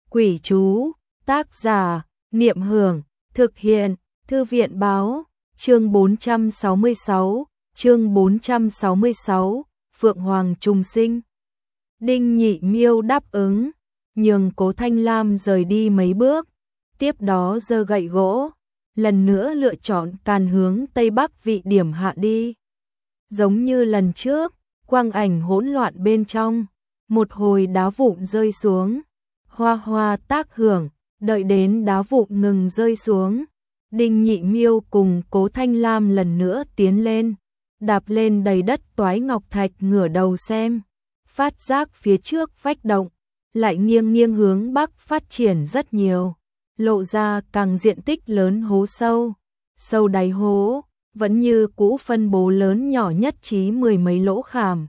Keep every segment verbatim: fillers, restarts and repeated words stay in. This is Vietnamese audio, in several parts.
Quỷ chú, tác giả, Niệm Hưởng, thực hiện, Thư viện Báo, chương bốn trăm sáu mươi sáu, chương bốn trăm sáu mươi sáu, Phượng Hoàng trùng sinh. Đinh Nhị Miêu đáp ứng, nhường Cố Thanh Lam rời đi mấy bước, tiếp đó giơ gậy gỗ, lần nữa lựa chọn càn hướng Tây Bắc vị điểm hạ đi. Giống như lần trước, quang ảnh hỗn loạn bên trong, một hồi đá vụn rơi xuống, hoa hoa tác hưởng, đợi đến đá vụn ngừng rơi xuống. Đinh Nhị Miêu cùng Cố Thanh Lam lần nữa tiến lên, đạp lên đầy đất toái ngọc thạch, ngửa đầu xem, phát giác phía trước vách động, lại nghiêng nghiêng hướng bắc phát triển rất nhiều, lộ ra càng diện tích lớn hố sâu, sâu đáy hố, vẫn như cũ phân bố lớn nhỏ nhất trí mười mấy lỗ khảm.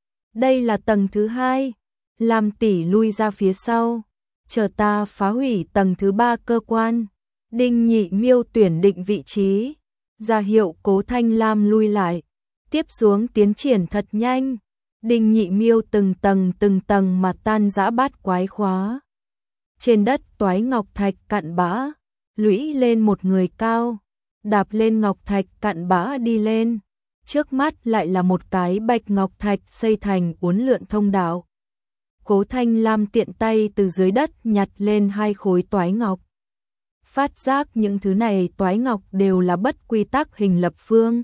Đây là tầng thứ hai, Lam tỷ lui ra phía sau, chờ ta phá hủy tầng thứ ba cơ quan. Đinh Nhị Miêu tuyển định vị trí, ra hiệu Cố Thanh Lam lui lại, tiếp xuống tiến triển thật nhanh. Đinh Nhị Miêu từng tầng từng tầng mà tan rã bát quái khóa. Trên đất toái ngọc thạch cặn bã, lũy lên một người cao, đạp lên ngọc thạch cặn bã đi lên. Trước mắt lại là một cái bạch ngọc thạch xây thành uốn lượn thông đạo. Cố Thanh Lam tiện tay từ dưới đất nhặt lên hai khối toái ngọc. Phát giác những thứ này toái ngọc đều là bất quy tắc hình lập phương.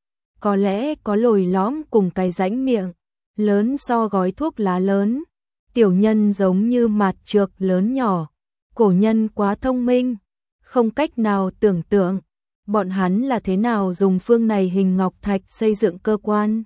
Có lẽ có lồi lõm cùng cái rãnh miệng, lớn so gói thuốc lá lớn. Tiểu nhân giống như mạt trược lớn nhỏ. Cổ nhân quá thông minh, không cách nào tưởng tượng bọn hắn là thế nào dùng phương này hình ngọc thạch xây dựng cơ quan.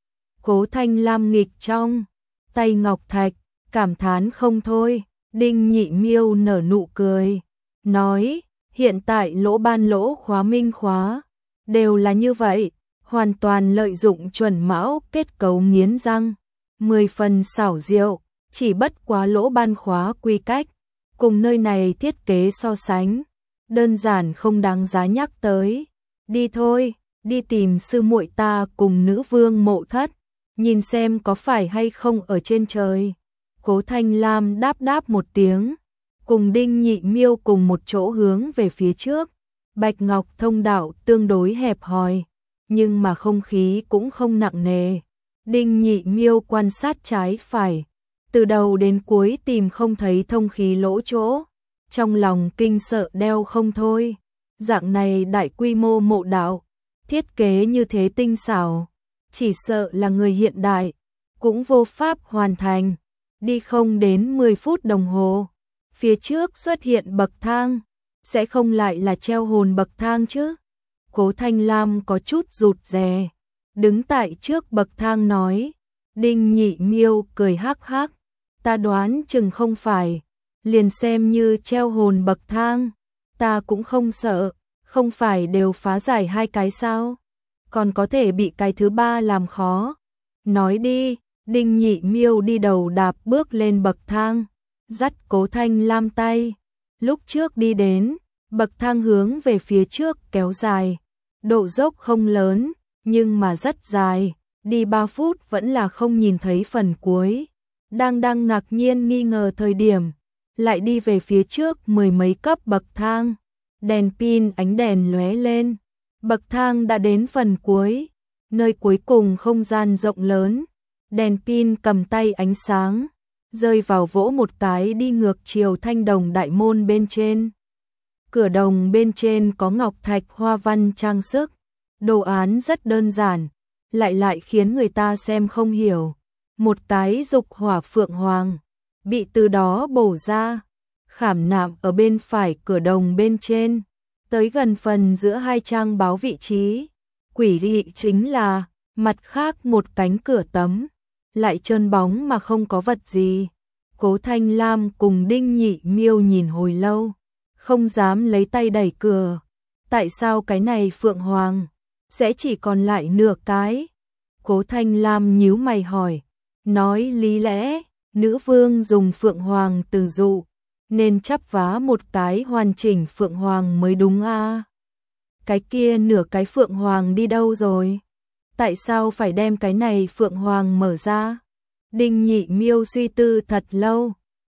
Cố Thanh Lam nghịch trong tay ngọc thạch, cảm thán không thôi. Đinh Nhị Miêu nở nụ cười, nói, hiện tại lỗ ban lỗ khóa minh khóa, đều là như vậy, hoàn toàn lợi dụng chuẩn mão kết cấu nghiến răng, mười phần xảo diệu, chỉ bất quá lỗ ban khóa quy cách, cùng nơi này thiết kế so sánh, đơn giản không đáng giá nhắc tới. Đi thôi, đi tìm sư muội ta cùng nữ vương Mộ Thất, nhìn xem có phải hay không ở trên trời. Cố Thanh Lam đáp đáp một tiếng, cùng Đinh Nhị Miêu cùng một chỗ hướng về phía trước. Bạch ngọc thông đạo tương đối hẹp hòi, nhưng mà không khí cũng không nặng nề. Đinh Nhị Miêu quan sát trái phải, từ đầu đến cuối tìm không thấy thông khí lỗ chỗ, trong lòng kinh sợ đeo không thôi. Dạng này đại quy mô mộ đạo, thiết kế như thế tinh xảo, chỉ sợ là người hiện đại cũng vô pháp hoàn thành. Đi không đến mười phút đồng hồ, phía trước xuất hiện bậc thang, sẽ không lại là treo hồn bậc thang chứ? Cố Thanh Lam có chút rụt rè, đứng tại trước bậc thang nói. Đinh Nhị Miêu cười hắc hắc, ta đoán chừng không phải, liền xem như treo hồn bậc thang, ta cũng không sợ, không phải đều phá giải hai cái sao? Còn có thể bị cái thứ ba làm khó. Nói đi. Đinh Nhị Miêu đi đầu đạp bước lên bậc thang, dắt Cố Thanh Lam tay. Lúc trước đi đến, bậc thang hướng về phía trước kéo dài, độ dốc không lớn, nhưng mà rất dài, đi ba phút vẫn là không nhìn thấy phần cuối. Đang đang ngạc nhiên nghi ngờ thời điểm, lại đi về phía trước mười mấy cấp bậc thang, đèn pin ánh đèn lóe lên, bậc thang đã đến phần cuối, nơi cuối cùng không gian rộng lớn. Đèn pin cầm tay ánh sáng, rơi vào vỗ một cái đi ngược chiều thanh đồng đại môn bên trên. Cửa đồng bên trên có ngọc thạch hoa văn trang sức, đồ án rất đơn giản, lại lại khiến người ta xem không hiểu. Một cái dục hỏa phượng hoàng, bị từ đó bổ ra, khảm nạm ở bên phải cửa đồng bên trên, tới gần phần giữa hai trang báo vị trí. Quỷ dị chính là, mặt khác một cánh cửa tấm, lại trơn bóng mà không có vật gì. Cố Thanh Lam cùng Đinh Nhị Miêu nhìn hồi lâu, không dám lấy tay đẩy cửa. Tại sao cái này phượng hoàng sẽ chỉ còn lại nửa cái? Cố Thanh Lam nhíu mày hỏi, nói lý lẽ, nữ vương dùng phượng hoàng từ dụ, nên chắp vá một cái hoàn chỉnh phượng hoàng mới đúng a. À? Cái kia nửa cái phượng hoàng đi đâu rồi? Tại sao phải đem cái này phượng hoàng mở ra? Đinh Nhị Miêu suy tư thật lâu,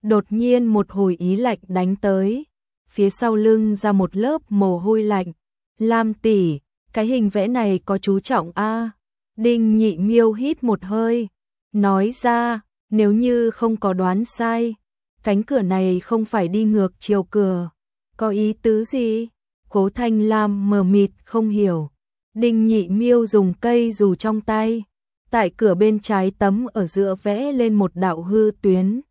Đột nhiên một hồi ý lạnh đánh tới, phía sau lưng ra một lớp mồ hôi lạnh. Lam tỷ, cái hình vẽ này có chú trọng a. Đinh Nhị Miêu hít một hơi, nói ra, nếu như không có đoán sai, cánh cửa này không phải đi ngược chiều cửa, có ý tứ gì? Cố Thanh Lam mờ mịt không hiểu. Đinh Nhị Miêu dùng cây dù trong tay, tại cửa bên trái tấm ở giữa vẽ lên một đạo hư tuyến.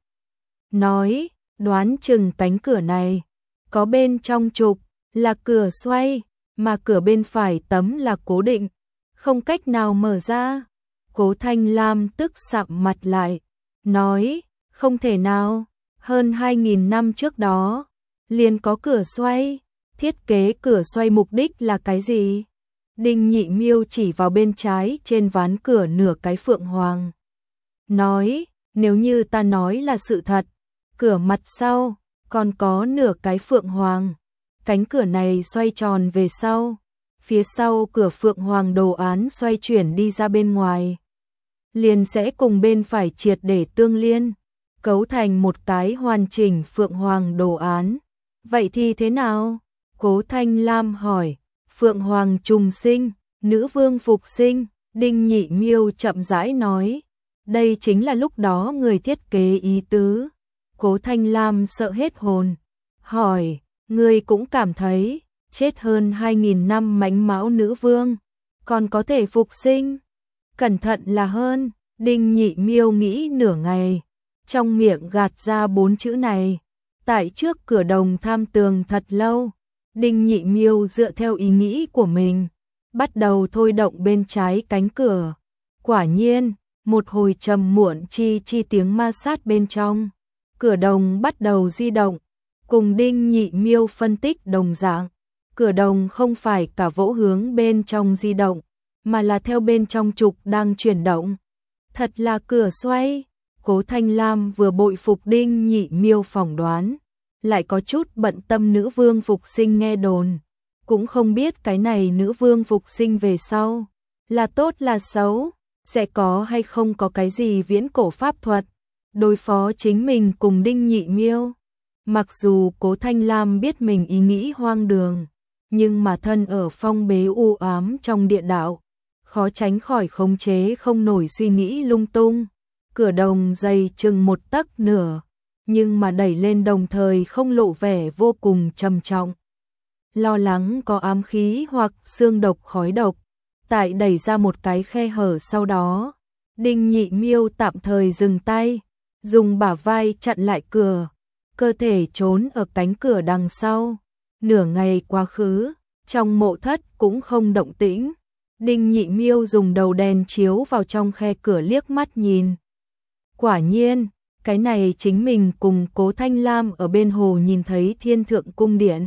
Nói, đoán chừng cánh cửa này, có bên trong trục, là cửa xoay, mà cửa bên phải tấm là cố định, không cách nào mở ra. Cố Thanh Lam tức sạm mặt lại, nói, không thể nào, hơn hai nghìn năm trước đó, liền có cửa xoay, thiết kế cửa xoay mục đích là cái gì? Đinh Nhị Miêu chỉ vào bên trái trên ván cửa nửa cái phượng hoàng. Nói, nếu như ta nói là sự thật, cửa mặt sau, còn có nửa cái phượng hoàng. Cánh cửa này xoay tròn về sau, phía sau cửa phượng hoàng đồ án xoay chuyển đi ra bên ngoài, liền sẽ cùng bên phải triệt để tương liên, cấu thành một cái hoàn chỉnh phượng hoàng đồ án. Vậy thì thế nào? Cố Thanh Lam hỏi. Phượng hoàng trùng sinh, nữ vương phục sinh. Đinh Nhị Miêu chậm rãi nói, đây chính là lúc đó người thiết kế ý tứ. Cố Thanh Lam sợ hết hồn, hỏi, ngươi cũng cảm thấy, chết hơn hai nghìn năm mãnh mão nữ vương, còn có thể phục sinh? Cẩn thận là hơn. Đinh Nhị Miêu nghĩ nửa ngày, trong miệng gạt ra bốn chữ này. Tại trước cửa đồng tham tường thật lâu, Đinh Nhị Miêu dựa theo ý nghĩ của mình, bắt đầu thôi động bên trái cánh cửa. Quả nhiên, một hồi trầm muộn chi chi tiếng ma sát bên trong, cửa đồng bắt đầu di động. Cùng Đinh Nhị Miêu phân tích đồng dạng, cửa đồng không phải cả vỗ hướng bên trong di động, mà là theo bên trong trục đang chuyển động. Thật là cửa xoay. Cố Thanh Lam vừa bội phục Đinh Nhị Miêu phỏng đoán, lại có chút bận tâm nữ vương phục sinh nghe đồn, cũng không biết cái này nữ vương phục sinh về sau, là tốt là xấu, sẽ có hay không có cái gì viễn cổ pháp thuật, đối phó chính mình cùng Đinh Nhị Miêu. Mặc dù Cố Thanh Lam biết mình ý nghĩ hoang đường, nhưng mà thân ở phong bế u ám trong địa đạo, khó tránh khỏi khống chế không nổi suy nghĩ lung tung. Cửa đồng dày chừng một tấc nửa, nhưng mà đẩy lên đồng thời không lộ vẻ vô cùng trầm trọng. Lo lắng có ám khí hoặc xương độc khói độc, tại đẩy ra một cái khe hở sau đó, Đinh Nhị Miêu tạm thời dừng tay, dùng bả vai chặn lại cửa, cơ thể trốn ở cánh cửa đằng sau. Nửa ngày quá khứ, trong mộ thất cũng không động tĩnh. Đinh Nhị Miêu dùng đầu đèn chiếu vào trong khe cửa liếc mắt nhìn. Quả nhiên, cái này chính mình cùng Cố Thanh Lam ở bên hồ nhìn thấy Thiên Thượng Cung Điện.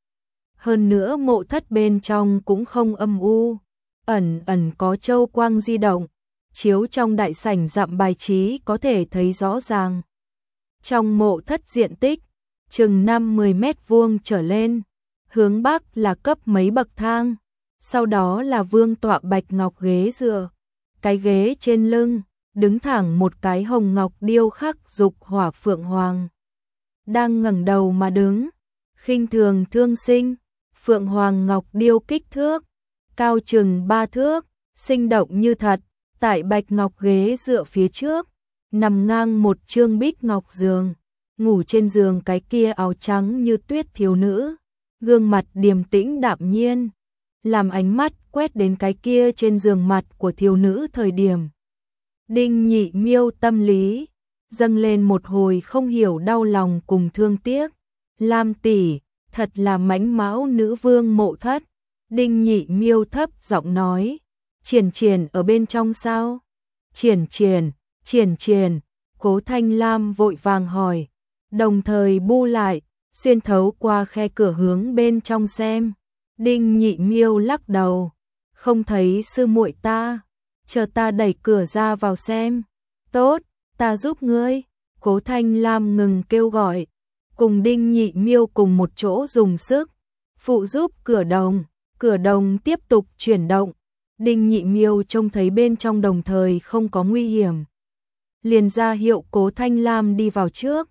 Hơn nữa mộ thất bên trong cũng không âm u, ẩn ẩn có châu quang di động, chiếu trong đại sảnh dặm bài trí có thể thấy rõ ràng. Trong mộ thất diện tích, chừng năm mười mét vuông trở lên, hướng bắc là cấp mấy bậc thang, sau đó là vương tọa bạch ngọc ghế dựa, cái ghế trên lưng đứng thẳng một cái hồng ngọc điêu khắc dục hỏa phượng hoàng, đang ngẩng đầu mà đứng, khinh thường thương sinh. Phượng hoàng ngọc điêu kích thước cao chừng ba thước, sinh động như thật. Tại bạch ngọc ghế dựa phía trước, nằm ngang một trương bích ngọc giường, ngủ trên giường cái kia áo trắng như tuyết thiếu nữ, gương mặt điềm tĩnh đạm nhiên, làm ánh mắt quét đến cái kia trên giường mặt của thiếu nữ thời điểm. Đinh Nhị Miêu tâm lý dâng lên một hồi không hiểu đau lòng cùng thương tiếc. Lam tỷ, thật là mãnh mão nữ vương mộ thất. Đinh Nhị Miêu thấp giọng nói, Triển Triển ở bên trong sao? Triển Triển, Triển Triển. Cố Thanh Lam vội vàng hỏi, đồng thời bu lại, xuyên thấu qua khe cửa hướng bên trong xem. Đinh Nhị Miêu lắc đầu, không thấy sư muội ta, chờ ta đẩy cửa ra vào xem. Tốt, ta giúp ngươi. Cố Thanh Lam ngừng kêu gọi, cùng Đinh Nhị Miêu cùng một chỗ dùng sức phụ giúp cửa đồng. Cửa đồng tiếp tục chuyển động. Đinh Nhị Miêu trông thấy bên trong đồng thời không có nguy hiểm, liền ra hiệu Cố Thanh Lam đi vào trước.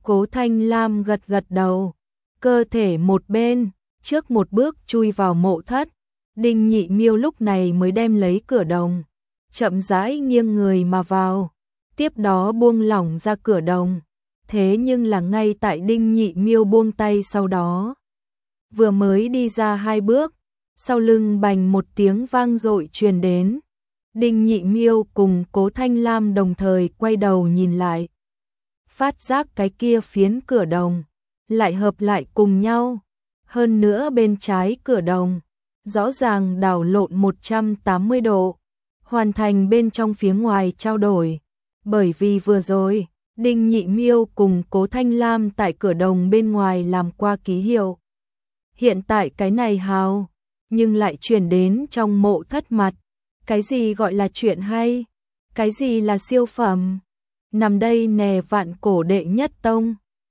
Cố Thanh Lam gật gật đầu, cơ thể một bên, trước một bước chui vào mộ thất. Đinh Nhị Miêu lúc này mới đem lấy cửa đồng, chậm rãi nghiêng người mà vào, tiếp đó buông lỏng ra cửa đồng. Thế nhưng là ngay tại Đinh Nhị Miêu buông tay sau đó, vừa mới đi ra hai bước, sau lưng bành một tiếng vang dội truyền đến. Đinh Nhị Miêu cùng Cố Thanh Lam đồng thời quay đầu nhìn lại, phát giác cái kia phiến cửa đồng lại hợp lại cùng nhau, hơn nữa bên trái cửa đồng rõ ràng đảo lộn một trăm tám mươi độ, hoàn thành bên trong phía ngoài trao đổi. Bởi vì vừa rồi, Đinh Nhị Miêu cùng Cố Thanh Lam tại cửa đồng bên ngoài làm qua ký hiệu. Hiện tại cái này hào, nhưng lại chuyển đến trong mộ thất mặt. Cái gì gọi là chuyện hay? Cái gì là siêu phẩm? Nằm đây nè vạn cổ đệ nhất tông.